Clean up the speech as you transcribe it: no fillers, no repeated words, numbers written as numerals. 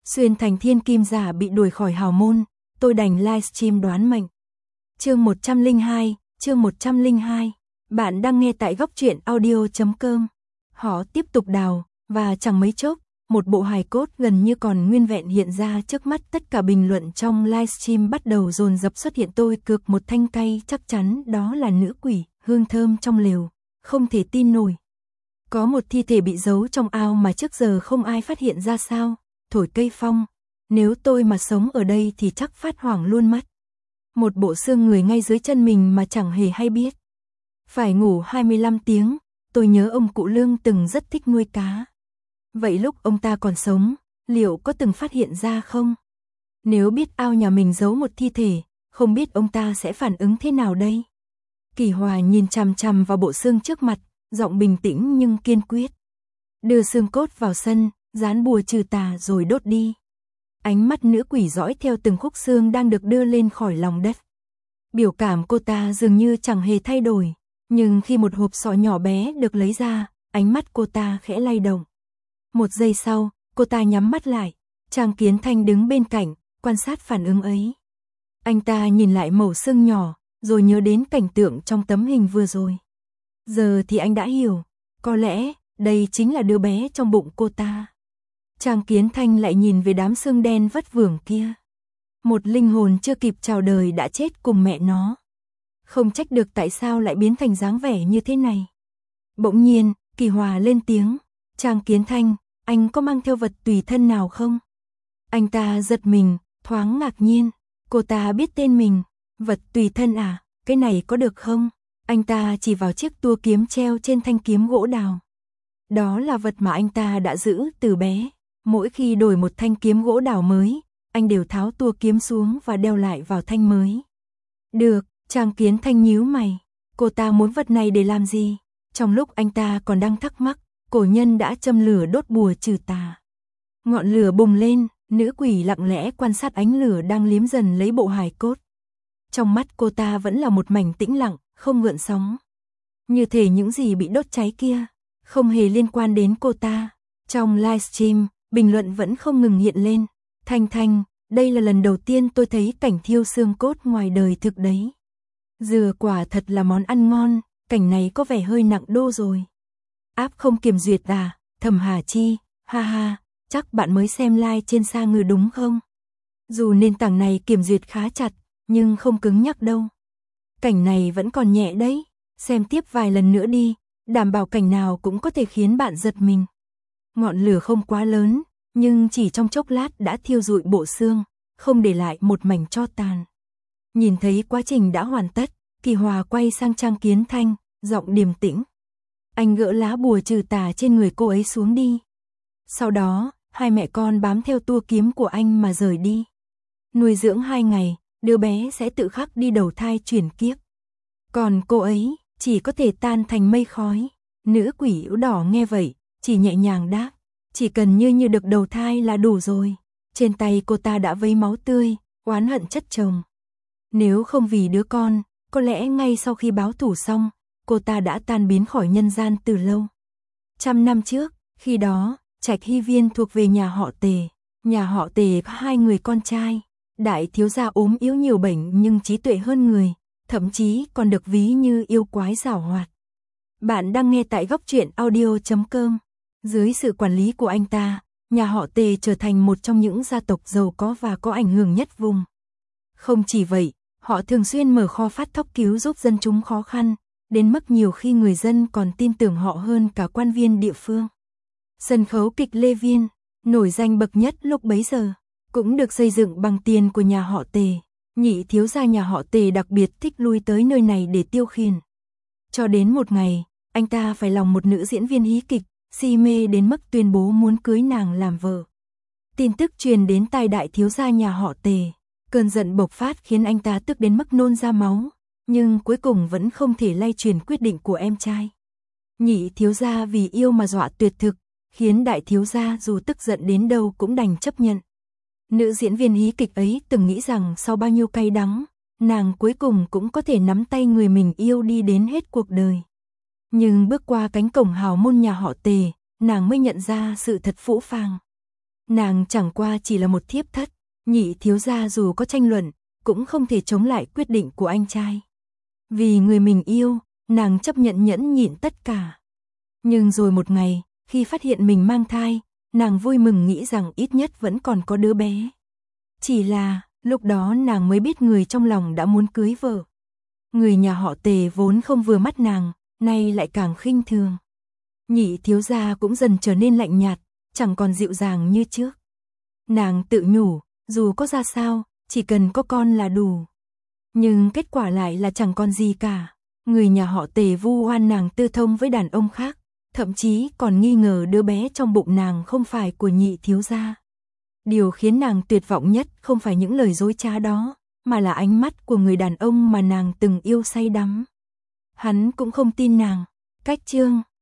Xuyên thành thiên kim giả bị đuổi khỏi hào môn, tôi đành livestream đoán mệnh. Chương 102. Bạn đang nghe tại góc truyện audio.com. Họ tiếp tục đào, và chẳng mấy chốc, một bộ hài cốt gần như còn nguyên vẹn hiện ra trước mắt. Tất cả bình luận trong livestream bắt đầu dồn dập xuất hiện. Tôi cược một thanh cây, chắc chắn đó là nữ quỷ, hương thơm trong lều, không thể tin nổi. Có một thi thể bị giấu trong ao mà trước giờ không ai phát hiện ra sao? Thổi cây phong, nếu tôi mà sống ở đây thì chắc phát hoảng luôn mất. Một bộ xương người ngay dưới chân mình mà chẳng hề hay biết. Phải ngủ 25 tiếng, tôi nhớ ông cụ Lương từng rất thích nuôi cá. Vậy lúc ông ta còn sống, liệu có từng phát hiện ra không? Nếu biết ao nhà mình giấu một thi thể, không biết ông ta sẽ phản ứng thế nào đây? Kỳ Hòa nhìn chằm chằm vào bộ xương trước mặt, giọng bình tĩnh nhưng kiên quyết. Đưa xương cốt vào sân, dán bùa trừ tà rồi đốt đi. Ánh mắt nữ quỷ dõi theo từng khúc xương đang được đưa lên khỏi lòng đất. Biểu cảm cô ta dường như chẳng hề thay đổi, nhưng khi một hộp sọ nhỏ bé được lấy ra, ánh mắt cô ta khẽ lay động. Một giây sau, cô ta nhắm mắt lại, Trang Kiến Thanh đứng bên cạnh, quan sát phản ứng ấy. Anh ta nhìn lại mẩu xương nhỏ, rồi nhớ đến cảnh tượng trong tấm hình vừa rồi. Giờ thì anh đã hiểu, có lẽ đây chính là đứa bé trong bụng cô ta. Trang Kiến Thanh lại nhìn về đám xương đen vất vưởng kia. Một linh hồn chưa kịp chào đời đã chết cùng mẹ nó. Không trách được tại sao lại biến thành dáng vẻ như thế này. Bỗng nhiên, Kỳ Hòa lên tiếng. Trang Kiến Thanh, anh có mang theo vật tùy thân nào không? Anh ta giật mình, thoáng ngạc nhiên. Cô ta biết tên mình. Vật tùy thân à, cái này có được không? Anh ta chỉ vào chiếc tua kiếm treo trên thanh kiếm gỗ đào. Đó là vật mà anh ta đã giữ từ bé. Mỗi khi đổi một thanh kiếm gỗ đào mới, anh đều tháo tua kiếm xuống và đeo lại vào thanh mới. Được, Trang Kiến Thanh nhíu mày. Cô ta muốn vật này để làm gì? Trong lúc anh ta còn đang thắc mắc, cổ nhân đã châm lửa đốt bùa trừ tà. Ngọn lửa bùng lên, nữ quỷ lặng lẽ quan sát ánh lửa đang liếm dần lấy bộ hài cốt. Trong mắt cô ta vẫn là một mảnh tĩnh lặng, không gợn sóng. Như thể những gì bị đốt cháy kia không hề liên quan đến cô ta. Trong livestream, bình luận vẫn không ngừng hiện lên. Thanh, đây là lần đầu tiên tôi thấy cảnh thiêu xương cốt ngoài đời thực đấy. Dừa quả thật là món ăn ngon, cảnh này có vẻ hơi nặng đô rồi. Áp không kiểm duyệt à, Thẩm Hà Chi, ha, chắc bạn mới xem like trên Sa Ngư đúng không? Dù nền tảng này kiểm duyệt khá chặt, nhưng không cứng nhắc đâu. Cảnh này vẫn còn nhẹ đấy, xem tiếp vài lần nữa đi, đảm bảo cảnh nào cũng có thể khiến bạn giật mình. Ngọn lửa không quá lớn, nhưng chỉ trong chốc lát đã thiêu rụi bộ xương, không để lại một mảnh tro tàn. Nhìn thấy quá trình đã hoàn tất, Kỳ Hòa quay sang Trang Kiến Thanh, giọng điềm tĩnh. Anh gỡ lá bùa trừ tà trên người cô ấy xuống đi. Sau đó, hai mẹ con bám theo tua kiếm của anh mà rời đi. Nuôi dưỡng 2 ngày, đứa bé sẽ tự khắc đi đầu thai chuyển kiếp. Còn cô ấy, chỉ có thể tan thành mây khói. Nữ quỷ áo đỏ nghe vậy, chỉ nhẹ nhàng đáp. Chỉ cần như được đầu thai là đủ rồi. Trên tay cô ta đã vấy máu tươi, oán hận chất chồng. Nếu không vì đứa con, có lẽ ngay sau khi báo thù xong, cô ta đã tan biến khỏi nhân gian từ lâu. 100 năm trước, khi đó, Trạch Hy Viên thuộc về nhà họ Tề. Nhà họ Tề có 2 người con trai. Đại thiếu gia ốm yếu nhiều bệnh nhưng trí tuệ hơn người, thậm chí còn được ví như yêu quái giảo hoạt. Bạn đang nghe tại góc truyện audio.com. Dưới sự quản lý của anh ta, nhà họ Tề trở thành một trong những gia tộc giàu có và có ảnh hưởng nhất vùng. Không chỉ vậy, họ thường xuyên mở kho phát thóc cứu giúp dân chúng khó khăn, đến mức nhiều khi người dân còn tin tưởng họ hơn cả quan viên địa phương. Sân khấu kịch Lê Viên, nổi danh bậc nhất lúc bấy giờ, cũng được xây dựng bằng tiền của nhà họ Tề. Nhị thiếu gia nhà họ Tề đặc biệt thích lui tới nơi này để tiêu khiển. Cho đến một ngày, anh ta phải lòng một nữ diễn viên hí kịch, si mê đến mức tuyên bố muốn cưới nàng làm vợ. Tin tức truyền đến tai đại thiếu gia nhà họ Tề. Cơn giận bộc phát khiến anh ta tức đến mức nôn ra máu, nhưng cuối cùng vẫn không thể lay truyền quyết định của em trai. Nhị thiếu gia vì yêu mà dọa tuyệt thực, khiến đại thiếu gia dù tức giận đến đâu cũng đành chấp nhận. Nữ diễn viên hí kịch ấy từng nghĩ rằng sau bao nhiêu cay đắng, nàng cuối cùng cũng có thể nắm tay người mình yêu đi đến hết cuộc đời. Nhưng bước qua cánh cổng hào môn nhà họ Tề, nàng mới nhận ra sự thật phũ phàng. Nàng chẳng qua chỉ là một thiếp thất, nhị thiếu gia dù có tranh luận, cũng không thể chống lại quyết định của anh trai. Vì người mình yêu, nàng chấp nhận nhẫn nhịn tất cả. Nhưng rồi một ngày, khi phát hiện mình mang thai, nàng vui mừng nghĩ rằng ít nhất vẫn còn có đứa bé. Chỉ là, lúc đó nàng mới biết người trong lòng đã muốn cưới vợ. Người nhà họ Tề vốn không vừa mắt nàng, nay lại càng khinh thường. Nhị thiếu gia cũng dần trở nên lạnh nhạt, chẳng còn dịu dàng như trước. Nàng tự nhủ, dù có ra sao, chỉ cần có con là đủ. Nhưng kết quả lại là chẳng còn gì cả. Người nhà họ Tề vu oan nàng tư thông với đàn ông khác, thậm chí còn nghi ngờ đứa bé trong bụng nàng không phải của nhị thiếu gia. Điều khiến nàng tuyệt vọng nhất không phải những lời dối trá đó, mà là ánh mắt của người đàn ông mà nàng từng yêu say đắm. Hắn cũng không tin nàng. Cách chương